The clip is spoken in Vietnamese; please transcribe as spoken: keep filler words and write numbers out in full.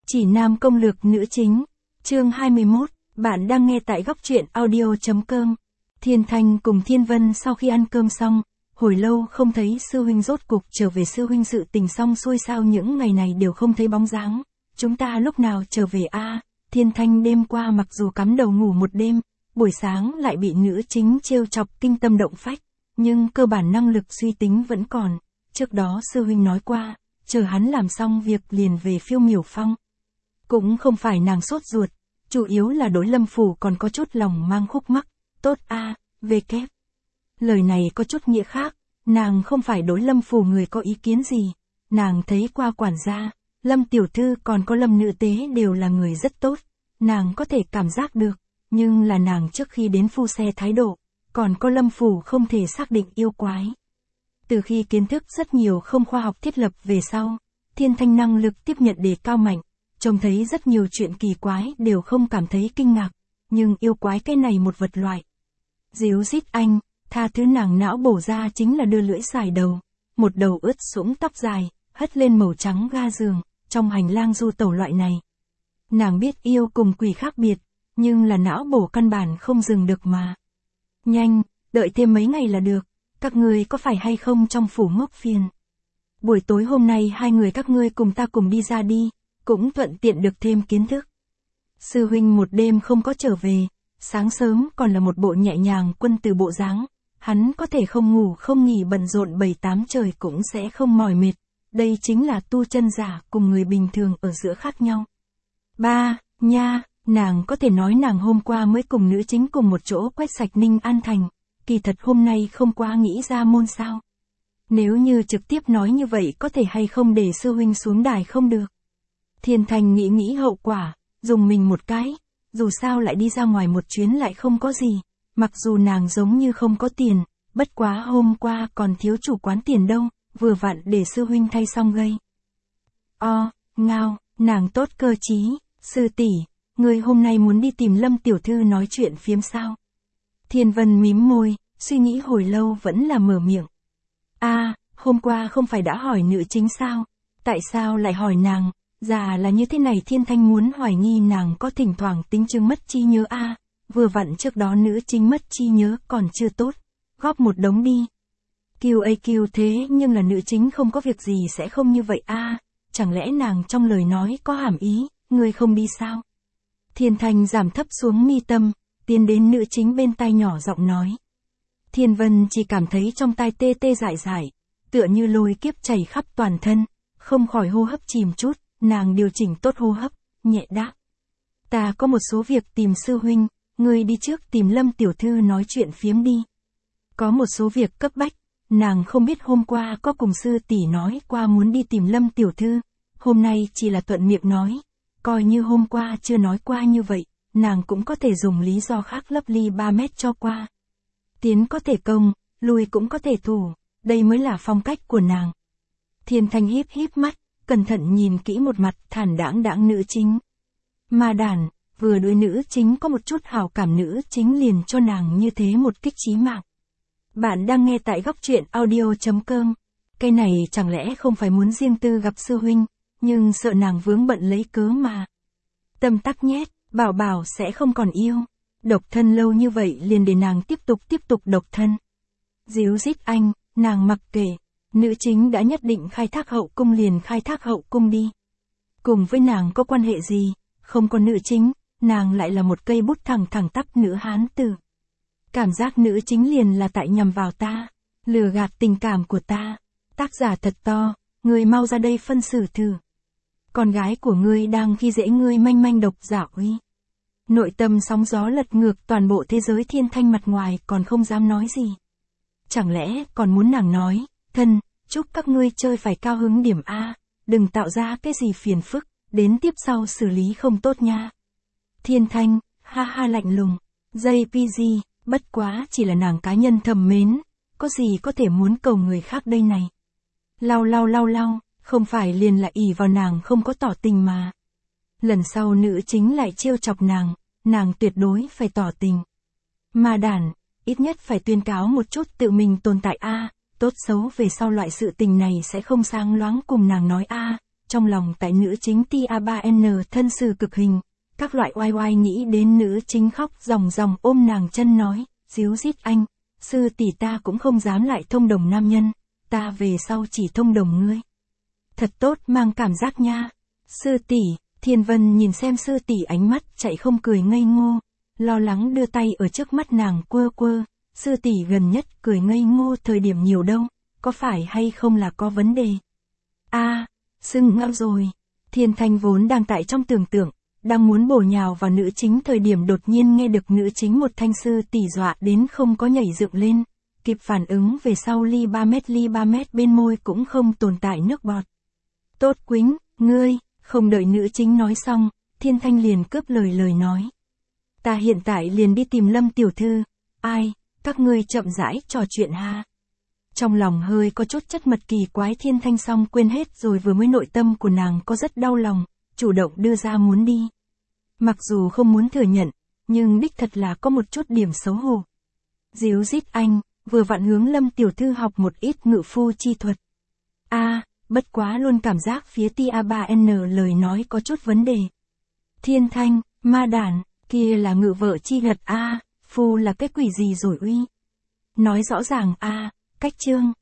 Chỉ nam công lược nữ chính, chương hai mươi mốt, bạn đang nghe tại góc truyện audio.com. Thiên Thanh cùng Thiên Vân sau khi ăn cơm xong, hồi lâu không thấy sư huynh rốt cục trở về. Sư huynh sự tình xong xuôi sao những ngày này đều không thấy bóng dáng, chúng ta lúc nào trở về a? À, Thiên Thanh đêm qua mặc dù cắm đầu ngủ một đêm, buổi sáng lại bị nữ chính trêu chọc kinh tâm động phách, nhưng cơ bản năng lực suy tính vẫn còn. Trước đó sư huynh nói qua, chờ hắn làm xong việc liền về Phiêu Miểu Phong. Cũng không phải nàng sốt ruột, chủ yếu là đối Lâm Phủ còn có chút lòng mang khúc mắc. Tốt a, về kép. Lời này có chút nghĩa khác, nàng không phải đối Lâm Phủ người có ý kiến gì. Nàng thấy qua quản gia, Lâm Tiểu Thư còn có Lâm Nữ Tế đều là người rất tốt. Nàng có thể cảm giác được, nhưng là nàng trước khi đến phu xe thái độ, còn có Lâm Phủ không thể xác định yêu quái. Từ khi kiến thức rất nhiều không khoa học thiết lập về sau, Thiên Thanh năng lực tiếp nhận đề cao mạnh, trông thấy rất nhiều chuyện kỳ quái đều không cảm thấy kinh ngạc, nhưng yêu quái cái này một vật loại. Díu dít anh, tha thứ nàng não bổ ra chính là đưa lưỡi xài đầu, một đầu ướt sũng tóc dài, hất lên màu trắng ga giường, trong hành lang du tẩu loại này. Nàng biết yêu cùng quỷ khác biệt, nhưng là não bổ căn bản không dừng được mà. Nhanh, đợi thêm mấy ngày là được, các ngươi có phải hay không trong phủ ngốc phiền. Buổi tối hôm nay hai người các ngươi cùng ta cùng đi ra đi, cũng thuận tiện được thêm kiến thức. Sư huynh một đêm không có trở về, sáng sớm còn là một bộ nhẹ nhàng quân từ bộ dáng, hắn có thể không ngủ không nghỉ bận rộn bảy tám trời cũng sẽ không mỏi mệt, đây chính là tu chân giả cùng người bình thường ở giữa khác nhau. Ba, nha, nàng có thể nói nàng hôm qua mới cùng nữ chính cùng một chỗ quét sạch Ninh An Thành, kỳ thật hôm nay không quá nghĩ ra môn sao. Nếu như trực tiếp nói như vậy có thể hay không để sư huynh xuống đài không được. Thiên Thanh nghĩ nghĩ hậu quả, dùng mình một cái, dù sao lại đi ra ngoài một chuyến lại không có gì, mặc dù nàng giống như không có tiền, bất quá hôm qua còn thiếu chủ quán tiền đâu, vừa vặn để sư huynh thay xong gây. O, ngao, nàng tốt cơ chí, sư tỷ, người hôm nay muốn đi tìm Lâm Tiểu Thư nói chuyện phiếm sao? Thiên Vân mím môi, suy nghĩ hồi lâu vẫn là mở miệng. A, à, hôm qua không phải đã hỏi nữ chính sao? Tại sao lại hỏi nàng? Già là như thế này. Thiên Thanh muốn hoài nghi nàng có thỉnh thoảng tính chứng mất trí nhớ a, à, vừa vặn trước đó nữ chính mất trí nhớ còn chưa tốt, góp một đống đi. Kiều a kiều thế nhưng là nữ chính không có việc gì sẽ không như vậy a, à, chẳng lẽ nàng trong lời nói có hàm ý, người không đi sao? Thiên Thanh giảm thấp xuống mi tâm, tiến đến nữ chính bên tai nhỏ giọng nói. Thiên Vân chỉ cảm thấy trong tai tê tê dại dại, tựa như lôi kiếp chảy khắp toàn thân, không khỏi hô hấp chìm chút, nàng điều chỉnh tốt hô hấp, nhẹ đáp. Ta có một số việc tìm sư huynh, ngươi đi trước tìm Lâm Tiểu Thư nói chuyện phiếm đi. Có một số việc cấp bách, nàng không biết hôm qua có cùng sư tỷ nói qua muốn đi tìm Lâm Tiểu Thư, hôm nay chỉ là thuận miệng nói, coi như hôm qua chưa nói qua như vậy, nàng cũng có thể dùng lý do khác lấp ly ba mét cho qua. Tiến có thể công, lui cũng có thể thủ, đây mới là phong cách của nàng. Thiên Thanh híp híp mắt, cẩn thận nhìn kỹ một mặt thản đãng đãng nữ chính. Ma đàn, vừa đối nữ chính có một chút hảo cảm, nữ chính liền cho nàng như thế một kích chí mạng. Bạn đang nghe tại góc truyện audio.com. Cái này chẳng lẽ không phải muốn riêng tư gặp sư huynh, nhưng sợ nàng vướng bận lấy cớ mà. Tâm tắc nhét, bảo bảo sẽ không còn yêu. Độc thân lâu như vậy liền để nàng tiếp tục tiếp tục độc thân. Díu dít anh, nàng mặc kệ. Nữ chính đã nhất định khai thác hậu cung liền khai thác hậu cung đi. Cùng với nàng có quan hệ gì, không có nữ chính, nàng lại là một cây bút thẳng thẳng tắp nữ hán tử. Cảm giác nữ chính liền là tại nhằm vào ta, lừa gạt tình cảm của ta. Tác giả thật to, ngươi mau ra đây phân xử thử. Con gái của ngươi đang khi dễ ngươi manh manh độc giả uy. Nội tâm sóng gió lật ngược toàn bộ thế giới. Thiên Thanh mặt ngoài còn không dám nói gì. Chẳng lẽ còn muốn nàng nói, thân, chúc các ngươi chơi phải cao hứng điểm A, đừng tạo ra cái gì phiền phức, đến tiếp sau xử lý không tốt nha. Thiên Thanh, ha ha lạnh lùng, jay pê giê, bất quá chỉ là nàng cá nhân thầm mến, có gì có thể muốn cầu người khác đây này. Lau lau lau lau, không phải liền là ỷ vào nàng không có tỏ tình mà. Lần sau nữ chính lại trêu chọc nàng, nàng tuyệt đối phải tỏ tình. Ma đàn, ít nhất phải tuyên cáo một chút tự mình tồn tại a, tốt xấu về sau loại sự tình này sẽ không sáng loáng cùng nàng nói a, trong lòng tại nữ chính Tia ba N thân sư cực hình, các loại oai oai nghĩ đến nữ chính khóc ròng ròng ôm nàng chân nói, díu dít anh, sư tỷ ta cũng không dám lại thông đồng nam nhân, ta về sau chỉ thông đồng ngươi. Thật tốt mang cảm giác nha. Sư tỷ, Thiên Vân nhìn xem sư tỷ ánh mắt chạy không cười ngây ngô, lo lắng đưa tay ở trước mắt nàng quơ quơ, sư tỷ gần nhất cười ngây ngô thời điểm nhiều đâu, có phải hay không là có vấn đề? A, à, sưng ngao rồi. Thiên Thanh vốn đang tại trong tưởng tượng, đang muốn bổ nhào vào nữ chính thời điểm đột nhiên nghe được nữ chính một thanh sư tỷ dọa đến không có nhảy dựng lên, kịp phản ứng về sau ly ba mét ly ba mét bên môi cũng không tồn tại nước bọt. Tốt Quýnh, ngươi, không đợi nữ chính nói xong, Thiên Thanh liền cướp lời lời nói. Ta hiện tại liền đi tìm Lâm tiểu thư, ai, các ngươi chậm rãi trò chuyện ha. Trong lòng hơi có chút chất mật kỳ quái Thiên Thanh xong quên hết rồi vừa mới nội tâm của nàng có rất đau lòng, chủ động đưa ra muốn đi. Mặc dù không muốn thừa nhận, nhưng đích thật là có một chút điểm xấu hổ. Díu dít anh, vừa vặn hướng Lâm tiểu thư học một ít ngự phu chi thuật. A, à, bất quá luôn cảm giác phía Tia ba N lời nói có chút vấn đề. Thiên Thanh, ma đản, kia là ngự vợ chi thuật a, à, phu là cái quỷ gì rồi uy. Nói rõ ràng a, à, cách chương.